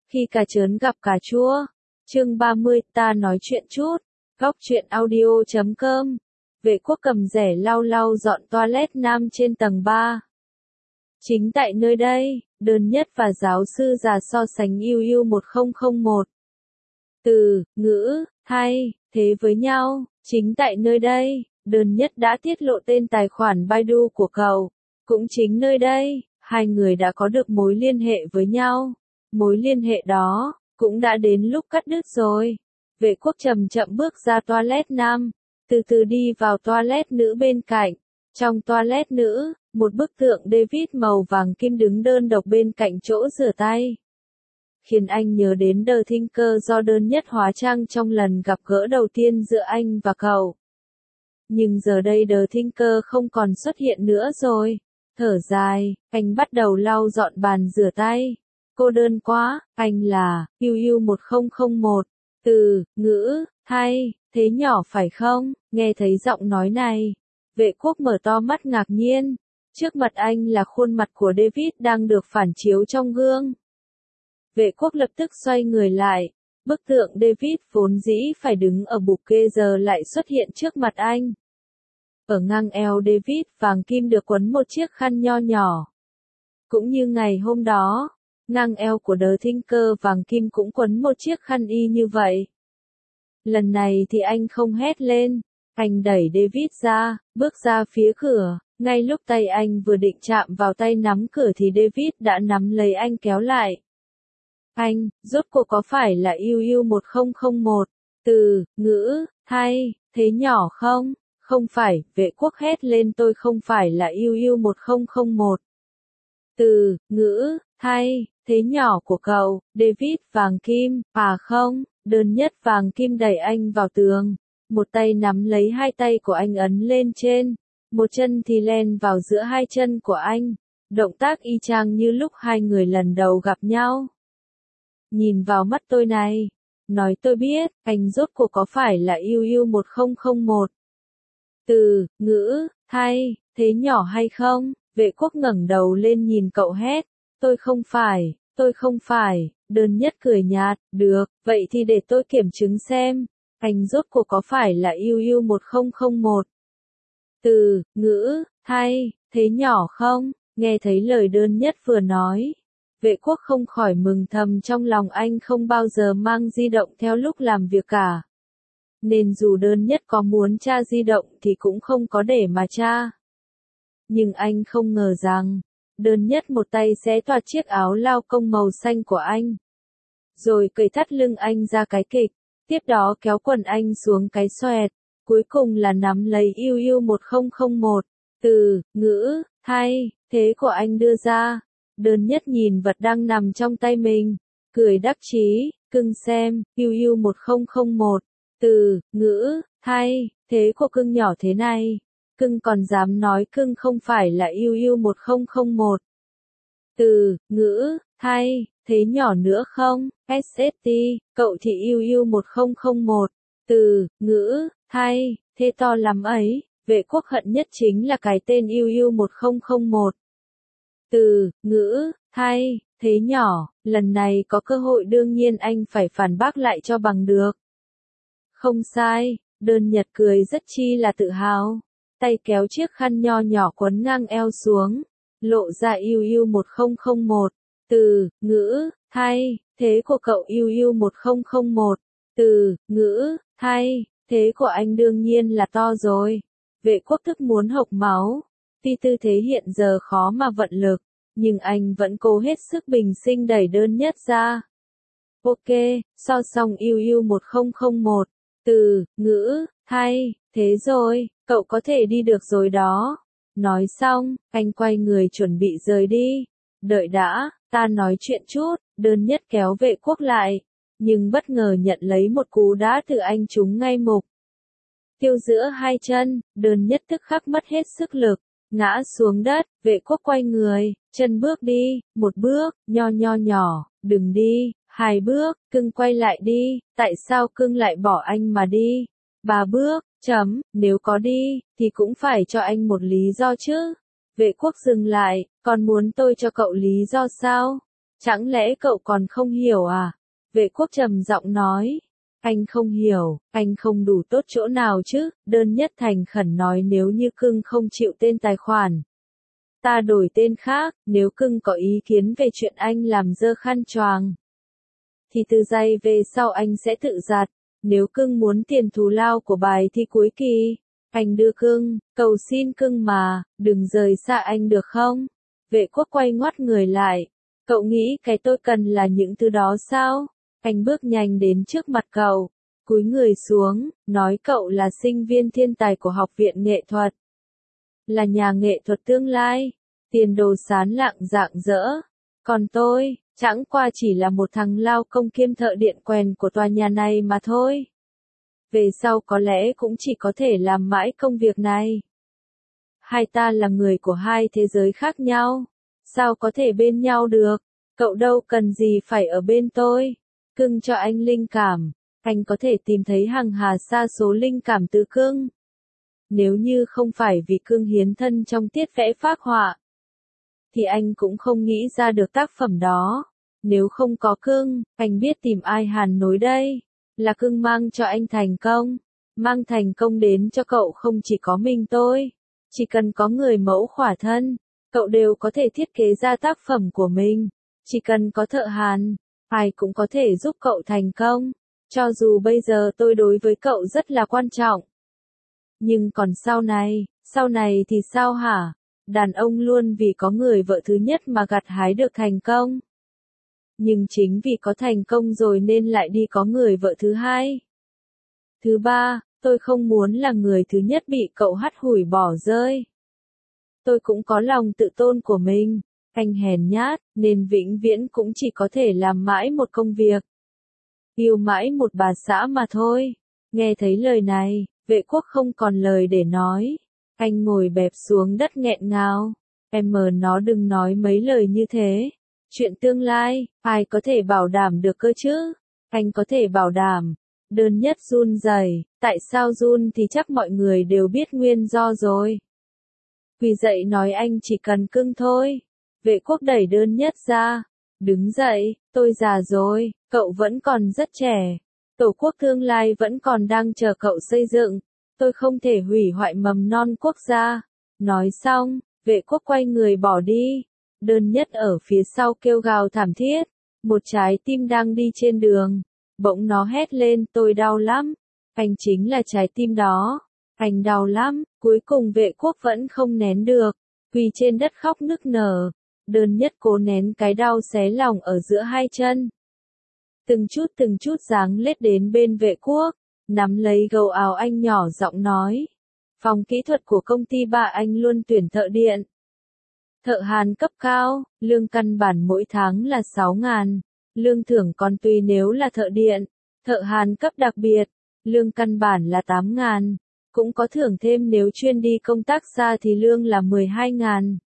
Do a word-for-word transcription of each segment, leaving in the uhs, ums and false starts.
Khi cá trớn gặp cà chua. Chương ba mươi, ta nói chuyện chút. Góc truyện audio chấm com. Vệ Quốc cầm rẻ lau lau dọn toilet nam trên tầng ba. Chính tại nơi đây, Đơn Nhất và giáo sư già so sánh yêu yêu một không không một. Từ, ngữ, thay, thế với nhau. Chính tại nơi đây, Đơn Nhất đã tiết lộ tên tài khoản Baidu của cậu. Cũng chính nơi đây, hai người đã có được mối liên hệ với nhau. Mối liên hệ đó, cũng đã đến lúc cắt đứt rồi. Vệ Quốc chậm chậm bước ra toilet nam, từ từ đi vào toilet nữ bên cạnh. Trong toilet nữ, một bức tượng David màu vàng kim đứng đơn độc bên cạnh chỗ rửa tay. Khiến anh nhớ đến The Thinker do Đơn Nhất hóa trang trong lần gặp gỡ đầu tiên giữa anh và cậu. Nhưng giờ đây The Thinker không còn xuất hiện nữa rồi. Thở dài, anh bắt đầu lau dọn bàn rửa tay. Cô đơn quá, anh là yêu yêu một không không một. Từ, ngữ, thay, thế nhỏ phải không? Nghe thấy giọng nói này, Vệ Quốc mở to mắt ngạc nhiên. Trước mặt anh là khuôn mặt của David đang được phản chiếu trong gương. Vệ Quốc lập tức xoay người lại. Bức tượng David vốn dĩ phải đứng ở bục kê giờ lại xuất hiện trước mặt anh. Ở ngang eo David vàng kim được quấn một chiếc khăn nho nhỏ. Cũng như ngày hôm đó, ngang eo của The Thinker vàng kim cũng quấn một chiếc khăn y như vậy. Lần này thì anh không hét lên, anh đẩy David ra, bước ra phía cửa. Ngay lúc tay anh vừa định chạm vào tay nắm cửa thì David đã nắm lấy anh kéo lại. Anh, rốt cuộc có phải là yêu yêu một không không một? Từ, ngữ, thay, thế nhỏ không? Không phải, Vệ Quốc hét lên, tôi không phải là yêu yêu một không không một. Từ, ngữ, thay, thế nhỏ của cậu, David vàng kim, à không, Đơn Nhất vàng kim đẩy anh vào tường. Một tay nắm lấy hai tay của anh ấn lên trên, một chân thì len vào giữa hai chân của anh. Động tác y chang như lúc hai người lần đầu gặp nhau. Nhìn vào mắt tôi này, nói tôi biết, anh rốt cuộc có phải là yêu yêu một không không một. Từ, ngữ, thay, thế nhỏ hay không? Vệ Quốc ngẩng đầu lên nhìn cậu hét. Tôi không phải, tôi không phải. Đơn Nhất cười nhạt, được, vậy thì để tôi kiểm chứng xem. Anh rốt cuộc có phải là yêu yêu một không không một. Từ, ngữ, thay, thế nhỏ không? Nghe thấy lời Đơn Nhất vừa nói. Vệ Quốc không khỏi mừng thầm trong lòng, anh không bao giờ mang di động theo lúc làm việc cả. Nên dù Đơn Nhất có muốn tra di động thì cũng không có để mà tra. Nhưng anh không ngờ rằng, Đơn Nhất một tay xé toạc chiếc áo lao công màu xanh của anh. Rồi cởi thắt lưng anh ra cái kịch, tiếp đó kéo quần anh xuống cái xoẹt, cuối cùng là nắm lấy yêu yêu một không không một. Từ, ngữ, thay, thế của anh đưa ra. Đơn Nhất nhìn vật đang nằm trong tay mình, cười đắc chí, cưng xem, yêu yêu một không không một. Từ, ngữ, thay, thế của cưng nhỏ thế này. Cưng còn dám nói cưng không phải là yêu yêu một không không một. Từ, ngữ, thay, thế nhỏ nữa không? ét ét tê, cậu thì yêu yêu một không không một. Từ, ngữ, thay, thế to lắm ấy. Vệ Quốc hận nhất chính là cái tên yêu yêu một không không một. Từ, ngữ, thay, thế nhỏ, lần này có cơ hội đương nhiên anh phải phản bác lại cho bằng được. Không sai, Đơn Nhất cười rất chi là tự hào. Tay kéo chiếc khăn nho nhỏ quấn ngang eo xuống, lộ ra yêu yêu một không không một. Từ, ngữ, thay, thế của cậu yêu yêu một không không một. Từ, ngữ, thay, thế của anh đương nhiên là to rồi. Vệ Quốc tức muốn hộc máu. Tuy tư thế hiện giờ khó mà vận lực, nhưng anh vẫn cố hết sức bình sinh đẩy Đơn Nhất ra. Ok, so xong yêu yêu một không không một. Từ, ngữ, thay, thế rồi, cậu có thể đi được rồi đó. Nói xong, anh quay người chuẩn bị rời đi. Đợi đã, ta nói chuyện chút. Đơn Nhất kéo Vệ Quốc lại, nhưng bất ngờ nhận lấy một cú đá từ anh trúng ngay mục tiêu giữa hai chân. Đơn Nhất tức khắc mất hết sức lực, ngã xuống đất. Vệ Quốc quay người, chân bước đi, một bước, nho nho nhỏ, đừng đi. Hai bước, cưng quay lại đi. Tại sao cưng lại bỏ anh mà đi? Ba bước, chấm, nếu có đi, thì cũng phải cho anh một lý do chứ. Vệ Quốc dừng lại, còn muốn tôi cho cậu lý do sao? Chẳng lẽ cậu còn không hiểu à? Vệ quốc trầm giọng nói. Anh không hiểu, anh không đủ tốt chỗ nào chứ, đơn nhất thành khẩn nói nếu như cưng không chịu tên tài khoản. Ta đổi tên khác, nếu cưng có ý kiến về chuyện anh làm dơ khăn choàng. Thì từ giây về sau anh sẽ tự giặt, nếu cưng muốn tiền thù lao của bài thi cuối kỳ, anh đưa cưng, cầu xin cưng mà, đừng rời xa anh được không? Vệ quốc quay ngoắt người lại, cậu nghĩ cái tôi cần là những thứ đó sao? Anh bước nhanh đến trước mặt cậu, cúi người xuống, nói cậu là sinh viên thiên tài của học viện nghệ thuật. Là nhà nghệ thuật tương lai, tiền đồ sáng lạng rạng rỡ. Còn tôi, chẳng qua chỉ là một thằng lao công kiêm thợ điện quèn của tòa nhà này mà thôi. Về sau có lẽ cũng chỉ có thể làm mãi công việc này. Hai ta là người của hai thế giới khác nhau, sao có thể bên nhau được? Cậu đâu cần gì phải ở bên tôi. Cưng cho anh linh cảm, anh có thể tìm thấy hàng hà sa số linh cảm từ cưng. Nếu như không phải vì cưng hiến thân trong tiết vẽ phác họa, thì anh cũng không nghĩ ra được tác phẩm đó. Nếu không có cưng, anh biết tìm ai hàn nối đây. Là cưng mang cho anh thành công. Mang thành công đến cho cậu không chỉ có mình tôi. Chỉ cần có người mẫu khỏa thân, cậu đều có thể thiết kế ra tác phẩm của mình. Chỉ cần có thợ hàn, ai cũng có thể giúp cậu thành công. Cho dù bây giờ tôi đối với cậu rất là quan trọng. Nhưng còn sau này, sau này thì sao hả? Đàn ông luôn vì có người vợ thứ nhất mà gặt hái được thành công. Nhưng chính vì có thành công rồi nên lại đi có người vợ thứ hai. Thứ ba, tôi không muốn là người thứ nhất bị cậu hắt hủi bỏ rơi. Tôi cũng có lòng tự tôn của mình. Anh hèn nhát, nên vĩnh viễn cũng chỉ có thể làm mãi một công việc. Yêu mãi một bà xã mà thôi. Nghe thấy lời này, vệ quốc không còn lời để nói. Anh ngồi bẹp xuống đất nghẹn ngào. Em mờ nó đừng nói mấy lời như thế. Chuyện tương lai, ai có thể bảo đảm được cơ chứ? Anh có thể bảo đảm. Đơn nhất run rẩy, tại sao run thì chắc mọi người đều biết nguyên do rồi. Quỳ dậy nói anh chỉ cần cưng thôi. Vệ quốc đẩy đơn nhất ra. Đứng dậy, tôi già rồi, cậu vẫn còn rất trẻ. Tổ quốc tương lai vẫn còn đang chờ cậu xây dựng. Tôi không thể hủy hoại mầm non quốc gia. Nói xong, vệ quốc quay người bỏ đi. Đơn nhất ở phía sau kêu gào thảm thiết. Một trái tim đang đi trên đường. Bỗng nó hét lên, tôi đau lắm. Anh chính là trái tim đó. Anh đau lắm. Cuối cùng vệ quốc vẫn không nén được. Quỳ trên đất khóc nức nở. Đơn nhất cố nén cái đau xé lòng ở giữa hai chân. Từng chút từng chút giáng lết đến bên vệ quốc. Nắm lấy gầu áo anh nhỏ giọng nói. Phòng kỹ thuật của công ty ba anh luôn tuyển thợ điện. Thợ hàn cấp cao, lương căn bản mỗi tháng là sáu ngàn. Lương thưởng còn tùy nếu là thợ điện. Thợ hàn cấp đặc biệt, lương căn bản là tám ngàn. Cũng có thưởng thêm nếu chuyên đi công tác xa thì lương là mười hai ngàn.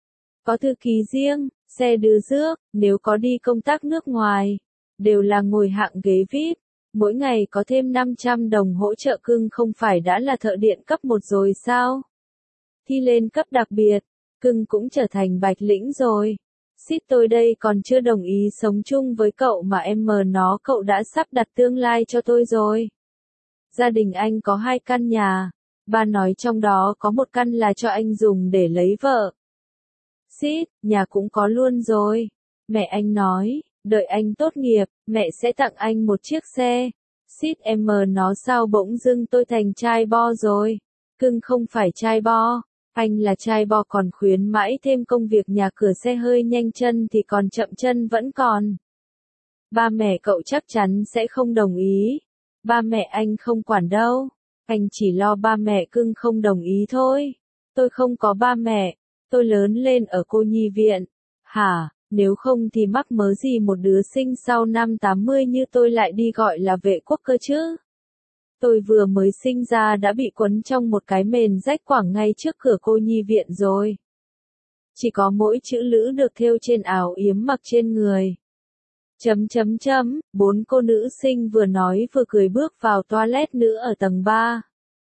Có thư ký riêng, xe đưa rước, nếu có đi công tác nước ngoài. Đều là ngồi hạng ghế vi ai pi. Mỗi ngày có thêm năm trăm đồng hỗ trợ cưng không phải đã là thợ điện cấp một rồi sao? Thi lên cấp đặc biệt, cưng cũng trở thành bạch lĩnh rồi. Xít tôi đây còn chưa đồng ý sống chung với cậu mà em mờ nó cậu đã sắp đặt tương lai cho tôi rồi. Gia đình anh có hai căn nhà. Ba nói trong đó có một căn là cho anh dùng để lấy vợ. Xít, nhà cũng có luôn rồi. Mẹ anh nói, đợi anh tốt nghiệp, mẹ sẽ tặng anh một chiếc xe. Xít em mờ nó sao bỗng dưng tôi thành trai bo rồi. Cưng không phải trai bo. Anh là trai bo còn khuyến mãi thêm công việc nhà cửa xe hơi nhanh chân thì còn chậm chân vẫn còn. Ba mẹ cậu chắc chắn sẽ không đồng ý. Ba mẹ anh không quản đâu. Anh chỉ lo ba mẹ cưng không đồng ý thôi. Tôi không có ba mẹ. Tôi lớn lên ở cô nhi viện. Hả, nếu không thì mắc mớ gì một đứa sinh sau năm tám mươi như tôi lại đi gọi là vệ quốc cơ chứ. Tôi vừa mới sinh ra đã bị quấn trong một cái mền rách quảng ngay trước cửa cô nhi viện rồi. Chỉ có mỗi chữ lữ được thêu trên áo yếm mặc trên người. Chấm chấm chấm, bốn cô nữ sinh vừa nói vừa cười bước vào toilet nữ ở tầng ba.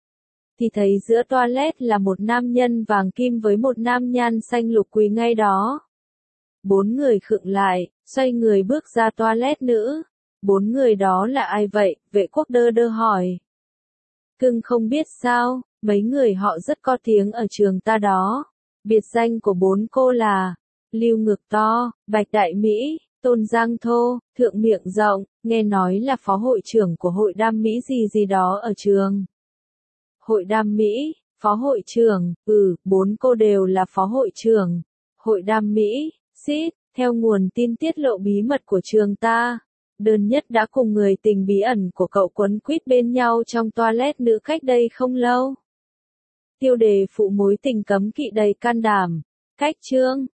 Thì thấy giữa toilet là một nam nhân vàng kim với một nam nhan xanh lục quỳ ngay đó. Bốn người khựng lại, xoay người bước ra toilet nữ. Bốn người đó là ai vậy? Vệ quốc đơ đơ hỏi. Cưng không biết sao, mấy người họ rất có tiếng ở trường ta đó. Biệt danh của bốn cô là Lưu Ngực To, Bạch Đại Mỹ, Tôn Giang Thô, Thượng Miệng Rộng, nghe nói là phó hội trưởng của hội đam mỹ gì gì đó ở trường. Hội đam mỹ, phó hội trưởng, ừ, bốn cô đều là phó hội trưởng. Hội đam mỹ, xít, theo nguồn tin tiết lộ bí mật của trường ta. Đơn nhất đã cùng người tình bí ẩn của cậu quấn quýt bên nhau trong toilet nữ cách đây không lâu. Tiêu đề phụ mối tình cấm kỵ đầy can đảm. Cách chương.